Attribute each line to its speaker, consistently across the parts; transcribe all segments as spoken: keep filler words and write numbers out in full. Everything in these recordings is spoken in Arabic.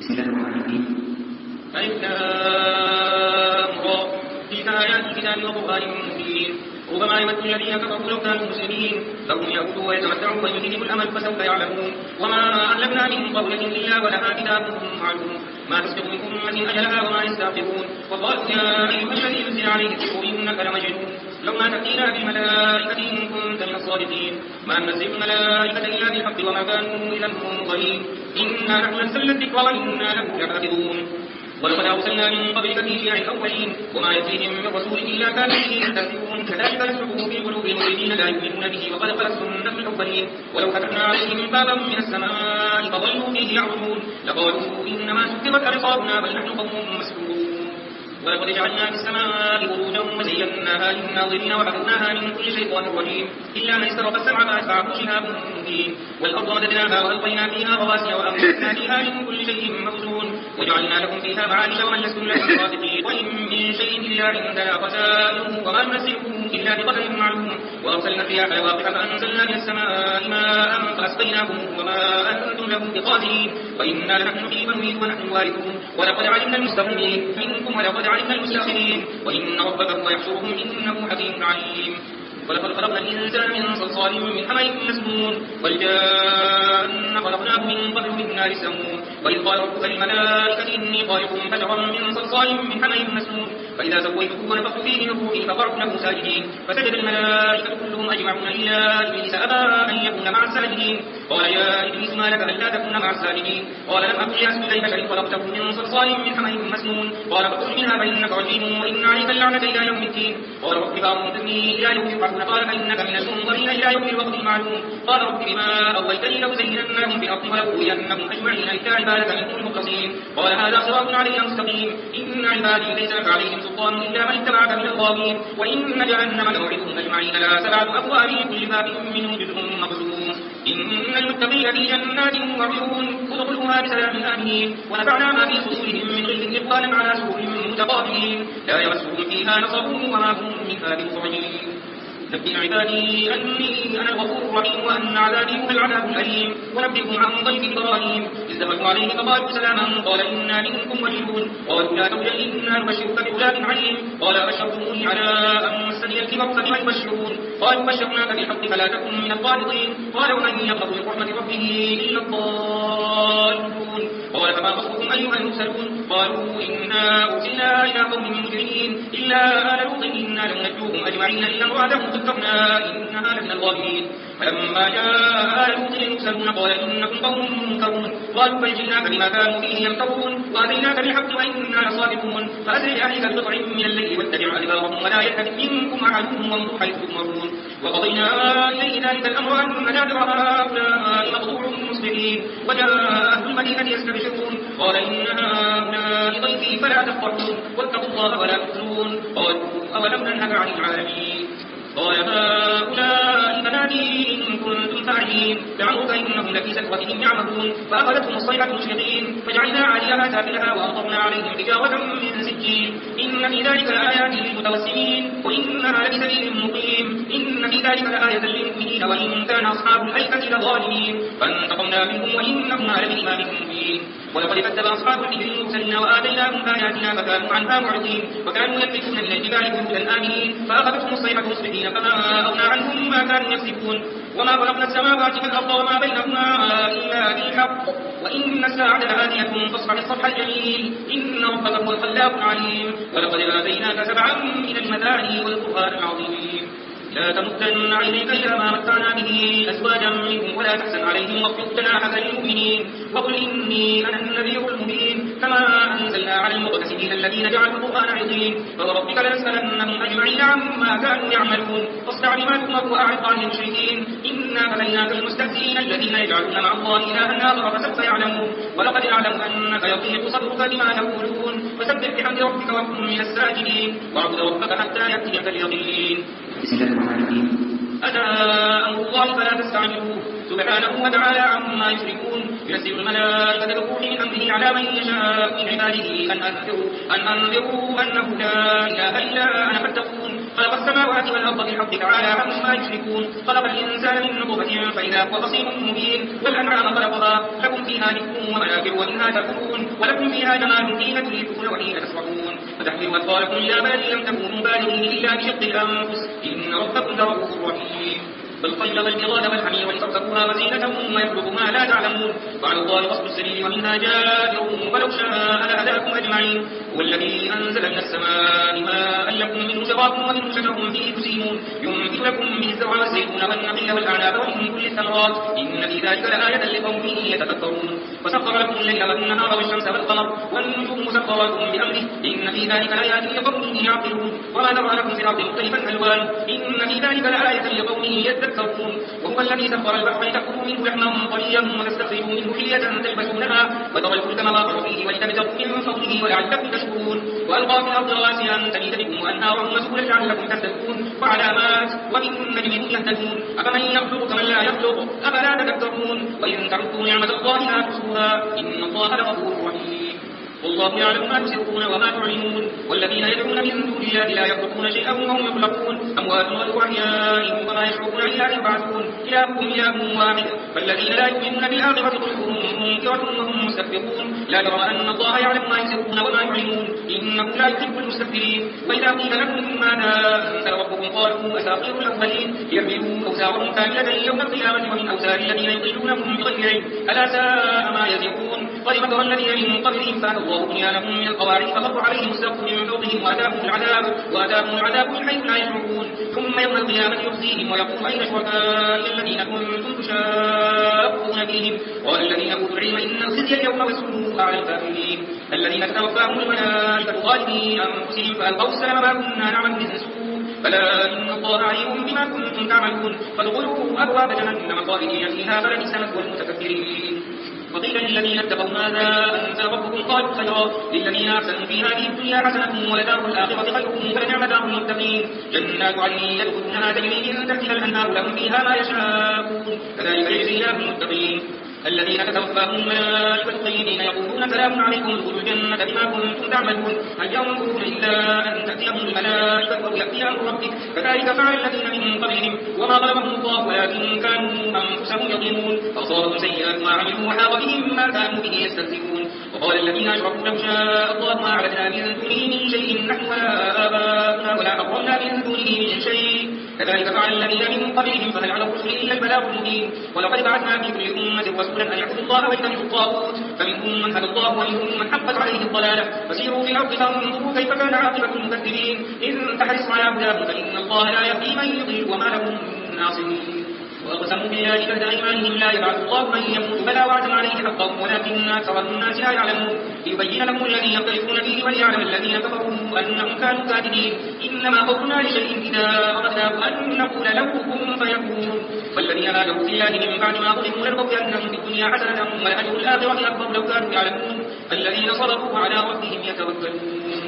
Speaker 1: بسم الله الرحمن الرحيم.
Speaker 2: ألف تلك آيات الكتاب وقرآن مبين ربما يود الذين كفروا لو كانوا مسلمين ذرهم يأكلوا ويتمتعوا ويلههم الأمل فسوف يعلمون وما أهلكنا من قرية إلا ولها كتاب معلوم ما تسبق من أمة أجلها وما يستغفرون وقالوا يا أيها الذي ينزل عليه الذكر إنك لمجنون لو ما تأتينا بالملائكة إن كنت من الصادقين ما ننزل الملائكة إلا بالحق وما كانوا إذا منظرين إنا نحن نزلنا الذكر وإنا له لحافظون ولقد أرسلنا من قبلك في شيع الأولين وما يأتيهم من رسول إلا كانوا به يستهزئون كذلك نسلكه في قلوب المجرمين لا يؤمنون به وقد خلت سنة الأولين ولو فتحنا عليهم بابا من السماء فظلوا فيه يعرجون لقالوا إنما سكرت أبصارنا بل نحن قوم مسحورون ولقد جعلنا في السماء بروجا وزيناها للناظرين وحفظناها من كل شيطان رجيم إلا من استرق السمع فأتبعه شهاب مبين والأرض مددناها وألقينا فيها رواسي وأنبتنا فيها من كل شيء موزون وجعلنا لكم فيها معايش ومن لستم لكم صادقين وإن من شيء إلا عندنا خزائنه وما ننزله إلا بقدر معلوم وأرسلنا الرياح لواقح فأنزلنا من السماء ماء فأسقيناكم وما أنتم له بقادرين وإنا لنحن نحيي ونميت ونحن الوارثون ولقد علمنا المستقدمين منكم ولقد علمنا المستأخرين وإن ربك هو يحشرهم إنه حكيم عليم ولقد خلقنا الإنسان من صلصال من حمأ مسنون والجان خلقناه من قبل من نار السموم وإذ قال ربك للملائكة إني خالق بشرا من صلصال من حمأ مسنون فإذا سويته ونفخت فيه من روحي فقعوا له ساجدين فسجد الملائكة كلهم أجمعون إلا إبليس أبى أن يكون مع الساجدين قال يا إبليس ما لك ألا تكون مع الساجدين قال لم أكن لأسجد لبشر خلقته من صلصال من حمأ مسنون قال فاخرج منها فإنك رجيم وإن عليك اللعنة إلى يوم الدين قال رب فأنظرني إلى يوم يبعثون قال فإنك من المنظرين إلى يوم الوقت المعلوم قال رب بما أغويتني لأزيننهم في الأرض ولأغوينهم أجمعين إلا عبادك منهم المخلصين قال هذا صراط علي مستقيم إن عبادي ليس لك عليهم سلطان إلا من اتبعك من الغاوين وإن جهنم لموعدهم أجمعين لا سبعة أبواب كل باب منهم جزء مقسوم إن المتقين في جنات وعيون ادخلوها بسلام آمنين ونفعنا ما في صدورهم من غل إخوانا على سرور متقابلين لا يمسهم فيها نصب وما هم منها بمخرجين نبئ عبادي أني أنا الغفور الرحيم وأن عذابي هو العذاب الأليم ونبئهم عن ضيف إبراهيم إذ دخلوا عليه فقالوا سلاما قال إنا منكم وجلون قالوا لا توجل إنا نبشرك بغلام عليم قال أبشرتموني على أن مسني الكبر فبم يبشرون قالوا بشرناك بالحق فلا تكن من القانطين قال ومن يقنط من رحمة ربه إلا الضالون قال فما خطبكم أيها المرسلون قالوا إنا أرسلنا إلى قوم مجرمين إلا آل لوط إنا لننجوهم أجمعين إلا امرأته قدرنا إنها لمن الغابرين فلما جاء آل لوط المرسلون قال إنكم قوم منكرون قالوا بل جئناك بما كانوا فيه يمترون وأتيناك بالحق وإنا لصادقون فأسر بأهلك بقطع من الليل واتبع أدبارهم ولا يلتفت منكم أحد وامضوا حيث تؤمرون وقضينا إليه ذلك الأمر أن دابر هؤلاء مقطوع مصبحين وجاء أهل المدينة يستبشرون قال إن هؤلاء ضيفي فلا تفرحون واتقوا الله ولا تخزون قالوا أولم ننهك عن العالمين قال هؤلاء بناتي إن كنتم فاعلين لعمرك إنهم لفي سكرتهم يعمهون فأخذتهم الصيحة مشرقين فجعلنا عليها سافلها وأمطرنا عليهم حجارة من سجيل إن في ذلك لآيات للمتوسمين وإنها لبسبيل مقيم إن في ذلك لآية للمؤمنين وإن كان أصحاب الأيكة لظالمين فانتقمنا منهم وإنهم لبإمام مبين ولقد كذب أصحاب الحجر المرسلين وآتيناهم آياتنا فكانوا عنها معرضين وكانوا ينبتون من الجبال بيوتا آمنين فأخذتهم الصيحة مصبحين فما أغنى عنهم ما كانوا يكسبون وما خلقنا السماوات والأرض وما بينهما إلا بالحق وإن الساعة لآتية فاصفح الصفح الجميل إن ربك هو الخلاق العليم ولقد آتيناك سبعا من المثاني والقرآن العظيم لا تمدن عينيك إلى ما متعنا به أزواجا منهم ولا تحزن عليهم واخفض جناحك للمؤمنين وقل إني أنا النذير المبين كما أنزلنا على المقتسمين الذين جعلوا القرآن عظيم فوربك لنسألنهم أجمعين عما كانوا يعملون فاصدع بما تؤمر وأعرض عن المشركين إنا كفيناك المستهزئين الذين يجعلون مع الله إلها آخر فسوف يعلمون ولقد أعلم أنك يضيق صدرك بما يقولون فسبح بحمد ربك وكن من الساجدين واعبد ربك حتى يأتيك اليقين.
Speaker 1: بسم الله الرحمن الرحيم.
Speaker 2: أتى أمر الله فلا تستعجلوه سبحانه وتعالى عما يشركون ينزل الملائكة بروح من أمره على من يشاء من عباده أن أنذروا أن أنذروا أنه لا إله إلا أنا فاتقون خلق السماوات والأرض بالحق تعالى عما يشركون خلق الإنسان من نطفة فإذا هو خصيم مبين والأنعام خلقها لكم فيها دفء ومنافع ومنها تأكلون ولكم فيها جمال حين تريدون وحين تسرحون فتحملوا أطفالكم إلى بلد لم تكونوا بالغين إلا بشق الأنفس إن ربكم لرؤوف رحيم والخيل والبغال والحمير ولتركبوها وزينة ويخلق ما لا تعلمون وعلى الله قصد السبيل ومنها جائر ولو شاء لهداكم أجمعين هو الذي أنزل من السماء ماء لكم منه شراب ومنه شجر فيه تسيمون ينبت لكم من الزرع والزيتون والنخيل والأعناب ومن كل الثمرات إن في ذلك لآية لقوم يتفكرون وسخر لكم الليل والنهار والشمس والقمر والنجوم مسخرات بأمره إن في ذلك لآيات لقوم يعقلون وما ذرأ لكم في الأرض مختلفا ألوان إن في ذلك لآية لقوم يذكرون وهو الذي سخر البحر لتأكلوا منه لحما طريا وتستخرجوا منه حلية تلبسونها وترى الفلك مواخر فيه ولتبتغوا من فضله ولعلكم تشكرون وألقى في الأرض رواسي أن تميد بكم وأنهارا وسبلا لعلكم تهتدون وعلامات وبالنجم هم يهتدون أفمن يخلق كمن لا يخلق أفلا تذكرون وإن تعدوا نعمة الله لا تحصوها إن الله لغفور رحيم والله يعلم ما تسرون وما تعلنون والذين يدعون من دون الله لا يخلقون شيئا وهم يخلقون أموات غير أحياء وما يشعرون إلا يبعثون إلهكم إله واحد فالذين لا يؤمنون بالآخرة قلوبهم منكرة وهم مستكبرون لا جرم أن الله يعلم ما يسرون وما يعلنون إنه لا يحب المستكبرين وإذا قيل لهم ماذا أنزل ربكم قالوا أساطير الأولين يحملوا أوزارهم كاملة يوم القيامة ومن أوزار الذين يضلونهم بغير علم ألا ساء ما يزرون قد مكر الذين من قبلهم فأتى الله بنيانهم من القواعد فخر عليهم السقف من فوقهم وأتاهم العذاب وأتاهم العذاب من حيث لا يشعرون ثم يوم القيامة يخزيهم ويقول أين شركائي الذين كنتم تشاقون فيهم قال الذين أوتوا العلم إن الخزي اليوم والسوء على الكافرين الذين تتوفاهم الملائكة ظالمي أنفسهم فألقوا السلام ما كنا نعمل من سوء بلى إن الله عليم بما كنتم تعملون فادخلوا أبواب جهنم خالدين فيها فلبئس مثوى المتكبرين وقيل للذين اتقوا ماذا أنزل ربكم قالوا خيرا للذين أحسنوا في هذه الدنيا حسنة ولدار الآخرة خير ولنعم دار المتقين جنات عدن يدخلونها تجري من تحتها الأنهار لهم فيها ما يشاءون كذلك يجزي الله المتقين الذين تتوفاهم الملائكة طيبين يقولون سلام عليكم ادخلوا الجنة بما كنتم تعملون هل ينظرون إلا أن تأتيهم الملائكة أو يأتي أمر ربك كذلك فعل الذين من قبلهم وما ظلمهم الله ولكن كانوا أنفسهم يظلمون فأصابهم سيئات ما عملوا وحاق بهم ما كانوا به يستهزئون وقال الذين أشركوا لو شاء الله ما عبدنا من دونه من شيء نحن ولا آباؤنا ولا حرمنا من دونه من شيء كذلك فعل الذين من قبلهم فهل على الرسل إلا البلاغ المبين ولقد بعثنا في كل أمة رسولا أن يعبدوا الله واجتنبوا الطاغوت فمنهم من هدى الله ومنهم من حقت عليه الضلالة فسيروا في الأرض فانظروا كيف كان عاقبة المكذبين إن تحرص على هداهم فإن الله لا يهدي من يضل وما لهم من ناصرين وأقسموا بالله جهد أيمانهم لا يبعث الله من يموت بلى وعدا عليه حقا ولكن أكثر الناس لا يعلمون ليبين لهم الذي يختلفون فيه وليعلم الذين كفروا أنهم كانوا كاذبين إنما قولنا لشيء إذا أردناه أن نقول له كن فيكون والذين هاجروا في الله من بعد ما ظلموا لنبوء بأنهم في الدنيا حسنة ولأجر الآخرة أكبر لو كانوا يعلمون الذين صدقوا على ربهم يتوكلون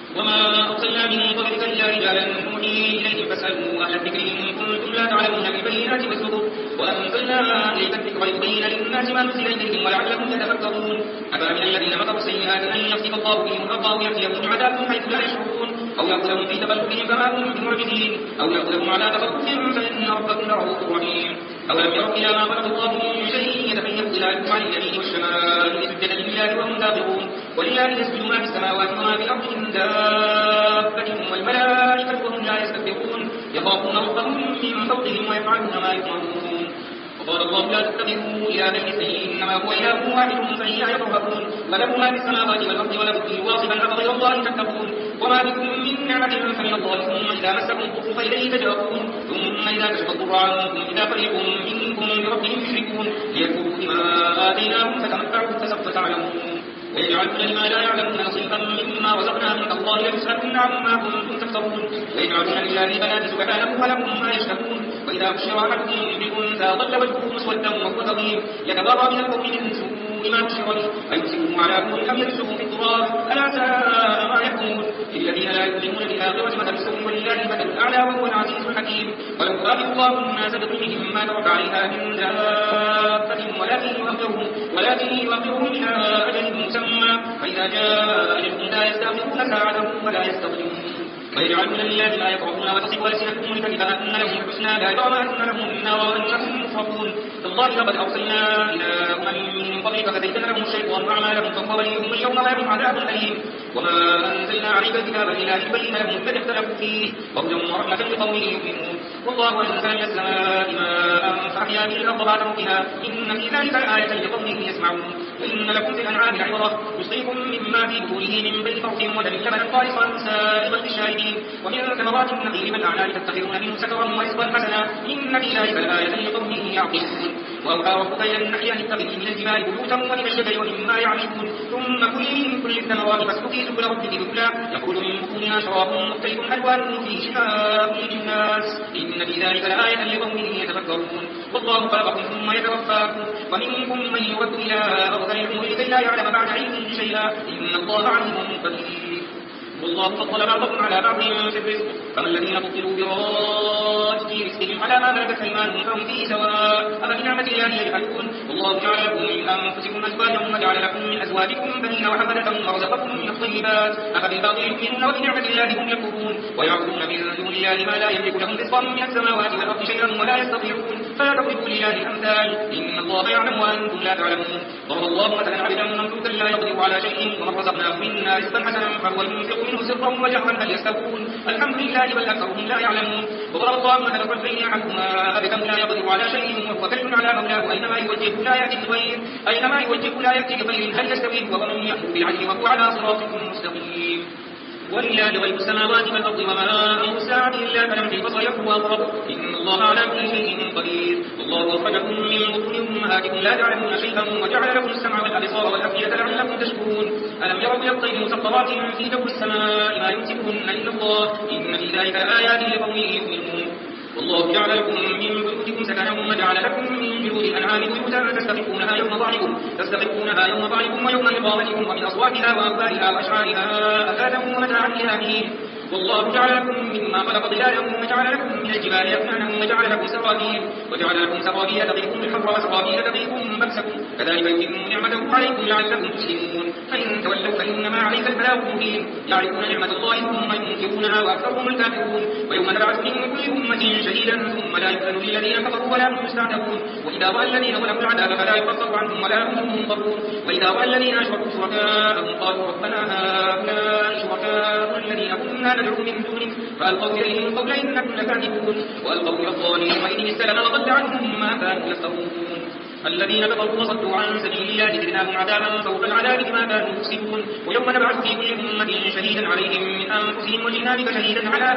Speaker 2: وما أرسلنا من قبلك إلا رجالا نوحي إليهم فاسألوا أهل الذكر إن كنتم لا تعلمون بالبينات والزبر وأنزلنا إليك الذكر لتبين للناس ما نزل إليهم ولعلهم يتفكرون أفأمن الذين مكروا السيئات أن يخسف الله بهم الأرض أو يأتيهم عذاب حيث لا يشعرون أو يأخذهم في تقلبهم فما هم بمعجزين أو يأخذهم على تخوف فإن ربكم لرؤوف رحيم أولم يروا إلى ما خلق الله من شيء يتخيل ظلاله عن اليمين والشمال سجدا لله وهم داخرون ولله يسجد ما في السماوات وما في الأرض من دابة والملائكة وهم لا يستكبرون يخافون ربهم من فوقهم ويفعلون ما يؤمرون وقال الله لا تتبعوا إلى بين اثنين إنما هو إله واحد فإياي فارهبون وله ما في السماوات والأرض ولكم واصفا أفغير الله تتقون وما بكم من نعمة فمن الله ثم إذا مسكم الضر فإليه تجأرون ثم إذا كشف الضر عنكم إذا فريق منكم بربهم يشركون ليكفروا بما آتيناهم فتمتعوا فسوف تعلمون ويجعلون لما لا يعلمون نصيبا مما رزقناهم الله يسألون عما كنتم تفترون ويجعلون لله بنات سبحانه ولهم ما يشتهون وإذا بشر أحدهم بالأنثى ظل وجهه مسودا وهو كظيم يتبرأ من القوم من سوء ما بشر به أيمسكه على هون أم يدسه في التراب ألا ساء ما يحكمون للذين لا يؤمنون بالآخرة مثل السوء ولله المثل الأعلى وهو العزيز الحكيم ولو يؤاخذ الله الناس بظلمهم ما ترك عليها من دابة ولكن يؤخرهم ولكن يؤخرهم إلى أجل مسمى فإذا جاء أجلهم لا يستأخرون ساعة ولا يستقدمون ويجعلون لله ما يكرهون وتصف ألسنتهم الكذب أن لهم الحسنى لا جرم أن لهم النار وأنهم يصرفون تالله لقد أرسلنا إلى أمم من قبلك فزين لهم الشيطان أعمالهم فهو وليهم اليوم ولهم عذاب أليم وما أنزلنا عليك الكتاب إلا لتبين لهم الذي اختلفوا فيه وهدى ورحمة لقوم يؤمنون والله أنزل من السماء ماء فأحيا به الأرض بعد موتها إن في ذلك لآية لقوم يسمعون وإن لكم في الأنعام عبرة يسقيكم مما في بطونه من بين فرث ودم لبنا خالصا سائغا للشاربين ومن ثمرات النخيل والأعناب تتخذون منه سكرا ورزقا حسنا إن في ذلك لآية لقوم يعقلون وأوحى ربك إلى النحل أن اتخذي من الجبال بيوتا ومن الشجر ومما يعرشون ثم كلي من كل الثمرات فاسلكي سبل ربك ذللا يخرج من بطونها شراب مختلف ألوانه فيه شفاء للناس إن في ذلك لآية لقوم يتفكرون والله خلقكم ثم يتوفاكم ومنكم من يرد إلى أرض العمر لكي لا يعلم بعد علم شيئا إن الله عليم قدير والله فضل بعضكم على بعض في الرزق فما الذين فضلوا براد رزقهم على ما ملكت أيمانهم فهم فيه سواء أفبنعمة الله يجحدون والله جعل لكم من أنفسكم أزواجا وجعل لكم من أزواجكم بنين وحفدة ورزقكم من الطيبات أفبالباطل يؤمنون وبنعمة الله هم يكفرون ويعبدون من دون الله ما لا يملك لهم رزقا من السماوات والأرض شيئا ولا يستطيعون فلا تضربوا لله الأمثال إن الله يعلم وأنتم لا تعلمون ضرب الله مثلا عبدا مملوكا لا يقدر على شيء ومن رزقناه منا رزقا حسنا فهو ينفق منه سرا وجهرا هل يستوون الحمد لله بل أكثرهم لا يعلمون وضرب الله مثلا رجلين عنهما أبكم لا يقدر على شيء وهو كل على مولاه أينما يوجهه لا يأتي بخير أينما يوجهه لا يأتي بخير هل يستوي وهو من يأمر بالعدل وهو على صراط مستقيم ولله غيب السماوات والأرض وما أمر الساعة إلا كلمح البصر يقوى أقرب إن الله على كل شيء قدير والله أخرجكم من بطون أمهاتكم لا تعلمون شيئا وجعل لكم السمع والأبصار والأفئدة لعلكم تشكرون ألم يروا إلى الطير مسخرات في جو السماء ما يمسكهن إلا الله إن في ذلك آيات لقوم يؤمنون والله جعل لكم من بيوتكم سكنا وجعل لكم من جلود الأنعام بيوتا تستخفونها يوم ضعنكم تستخفونها يوم ضعنكم ويوم إقامتكم ومن أصواتها وأوبارها وأشعارها أثاثا ومتاعا إلى حين والله جعل لكم مما خلق ظلالا وجعل لكم من الجبال أكنانا وجعل لكم سرابيل وجعل لكم سرابيل تقيكم الحر وسرابيل تقيكم بأسكم كذلك يتم نعمته عليكم لعلكم تسلمون فإن تولوا فإنما عليك البلاغ المبين يعرفون نعمة الله ثم ينكرونها وأكثرهم الكافرون ويوم نبعث من كل أمة شهيدا ثم لا يؤذن للذين كفروا ولا هم يستعتبون وإذا رأى الذين ظلموا العذاب فلا يخفف عنهم ولا هم ينظرون وإذا رأى الذين أشركوا شركاءهم قالوا ربنا هؤلاء شركاء الذين كنا ندعو من دونه فألقوا إليهم القول إنكم لكاذبون وألقوا إلى الظالمين وإن السلام وضل عنهم ما كانوا يفترون الذين كفروا وصدوا عن سبيل الله زدناهم عذابا فوق العذاب بما كانوا يكسبون ويوم نبعث في كل أمة شهيدا عليهم من أنفسهم وجئنا بك شهيدا على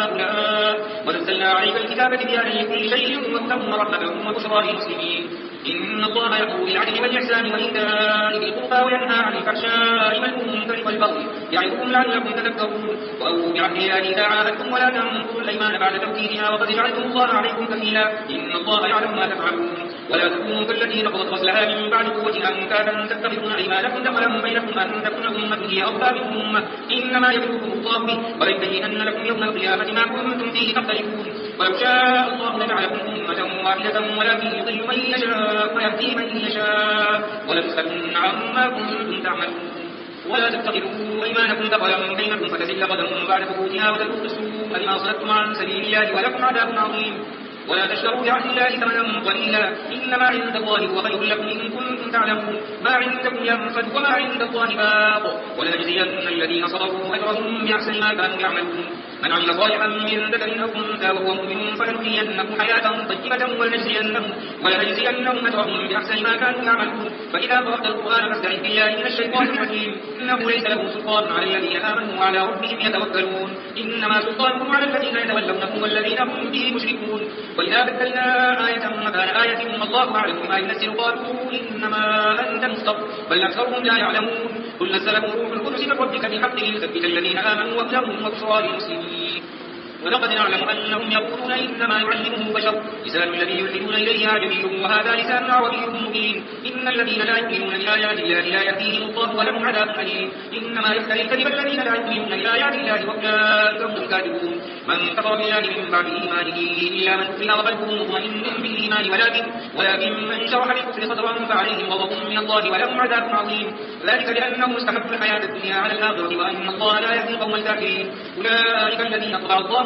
Speaker 2: هؤلاء ونزلنا عليك الكتاب تبيانا لكل شيء وهدى ورحمة وبشرى للمسلمين إن الله يأمر بالعدل والإحسان وإيتاء ذي القربى وينهى عن الفحشاء والمنكر والبغي يعظكم لعلكم تذكرون وأوفوا بعهد الله إذا عاهدتم ولا تنقضوا الأيمان بعد توكيدها وقد جعلتم الله عليكم كفيلا إن الله يعلم ما تفعلون ولا تكونوا كالتي نقضت غزلها من بعد قوة أنكاثا تتخذون أيمانكم دخلا بينكم أن تكون أمة هي أربى من أمة إنما يبلوكم الله به وليبينن لكم يوم القيامة ما كنتم فيه تختلفون ولو شاء الله لجعلكم أمة واحدة ولكن يضل من يشاء ويهدي من يشاء ولتسألن عما كنتم تعملون ولا تتخذوا أيمانكم دخلا بينكم فتزل قدم بعد ثبوتها وتذوقوا السوء بما صددتم عن سبيل الله ولكم عذاب عظيم ولا تشتروا بعهد الله ثمنا قليلا إنما عند الله هو خير لكم إن كنتم تعلمون ما عندكم ينفد وما عند الله باق ولنجزين الذين صبروا أجرهم بأحسن ما كانوا يعملون من عمل صالحا من ذكر أو أنثى وهو مؤمن فلنحيينه حياة طيبة ولنجزينهم ولنجزينهم أجرهم بأحسن ما كانوا يعملون فإذا قرأت القرآن فاستعذ بالله من الشيطان الرجيم إنه ليس له سلطان على الذين آمنوا وعلى ربهم يتوكلون إنما سلطانه على الذين يتولونه والذين هم به مشركون وإذا بدلنا آية مكان آية الله أعلم بما ينزل قالوا إنما أنت مفتر بل أكثرهم لا يعلمون قل نزله روح القدس من ربك بالحق ليثبت الذين آمنوا وهدى وبشرى للمسلمين ولقد نعلم أنهم يقولون إنما يعلمه بشر لسان الذي يلحدون إليه أعجمي وهذا لسان عربي مبين إن الذين لا يؤمنون بآيات الله لا يهديهم الله ولهم عذاب أليم إنما يفتري الكذب الذين لا يؤمنون بآيات الله وأولئك هم الكاذبون من كفر بالله من بعد إيمانه إلا من كفر وقلبه مطمئن بالإيمان ولكن ولكن من شرح بالكفر صدرا فعليهم غضب من الله ولهم عذاب عظيم ذلك بأنهم استحبوا الحياة الدنيا على الآخرة وأن الله لا يهدي القوم الكافرين أولئك الذين طبع الله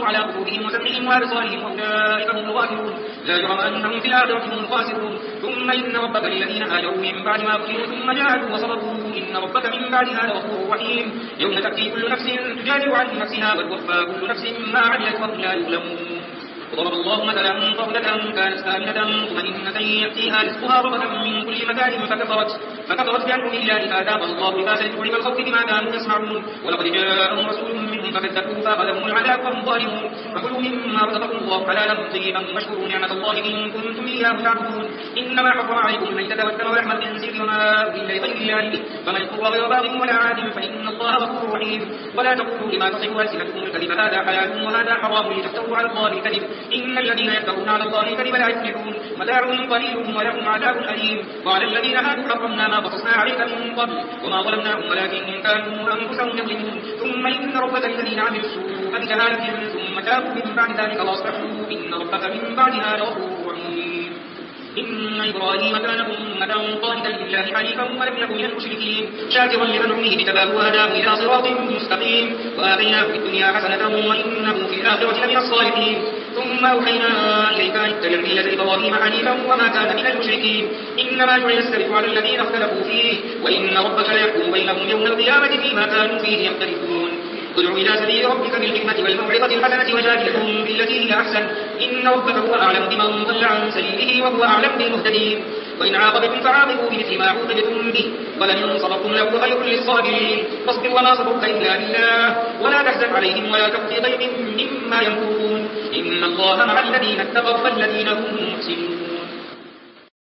Speaker 2: الله على قلوبهم وسمعهم وأبصارهم وأولئك هم الغافلون لا جرم أنهم في الآخرة هم الخاسرون ثم إن ربك للذين هاجروا من بعد ما فتنوا ثم جاهدوا وصبروا إن ربك من بعدها لغفور رحيم يوم تأتي كل نفس تجادل عن نفسها وتوفى كل نفس ما عملت وهم لا يظلمون وضرب الله مثلا قرية كانت آمنة مطمئنة يأتيها رزقها رغدا من كل مكان فكفرت فكفرت بأنعم الله فأذاقها الله لباس الجوع والخوف بما كانوا يصنعون ولقد جاءهم رسول منهم فكذبوه فأخذهم العذاب وهم ظالمون فكلوا مما رزقكم الله حلالا طيبا واشكروا نعمة الله إن كنتم إياه تعبدون إنما حرم عليكم الميتة والدم ولحم الخنزير وما أهل لغير الله فمن اضطر غير باغ ولا عاد فإن الله غفور رحيم ولا تقولوا لما تصف ألسنتكم الكذب هذا حلال وهذا حرام لتفتروا على الله الكذب إن الذين يفترون على الله الكذب لا يفلحون متاع قليل ولهم عذاب أليم وعلى الذين هادوا حرمنا ما قصصنا عليك من قبل وما ظلمناهم ولكن كانوا أنفسهم يظلمون ثم إن ربك الذين عملوا السوء بجهالة ثم تابوا من بعد ذلك وأصلحوا إن ربك من بعدها لغفور رحيم إن إبراهيم كان أمة قانتا لله حنيفا ولم يكن من المشركين شاكرا لأنعمه اجتباه وهداه إلى صراط مستقيم وآتيناه في الدنيا حسنة وإنه في الآخرة لمن الصالحين ثم أوحينا إليك أن اتبع ملة إبراهيم حنيفا وما كان من المشركين إنما جعل السبت على الذين اختلفوا فيه وإن ربك ليحكم بينهم يوم القيامة فيما كانوا فيه يختلفون ادع إلى سبيل ربك بالحكمة والموعظة الحسنة وجادلهم بالتي هي أحسن إن ربك هو أعلم بمن ضل عن سبيله وهو أعلم بالمهتدين وإن عاقبتم فعاقبوا بمثل ما عوقبتم به ولئن صبرتم لهو خير للصابرين فاصبر وما صبرك إلا بالله ولا تحزن عليهم ولا تك في ضيق مما يمكرون إن الله مع الذين اتقوا والذين هم محسنون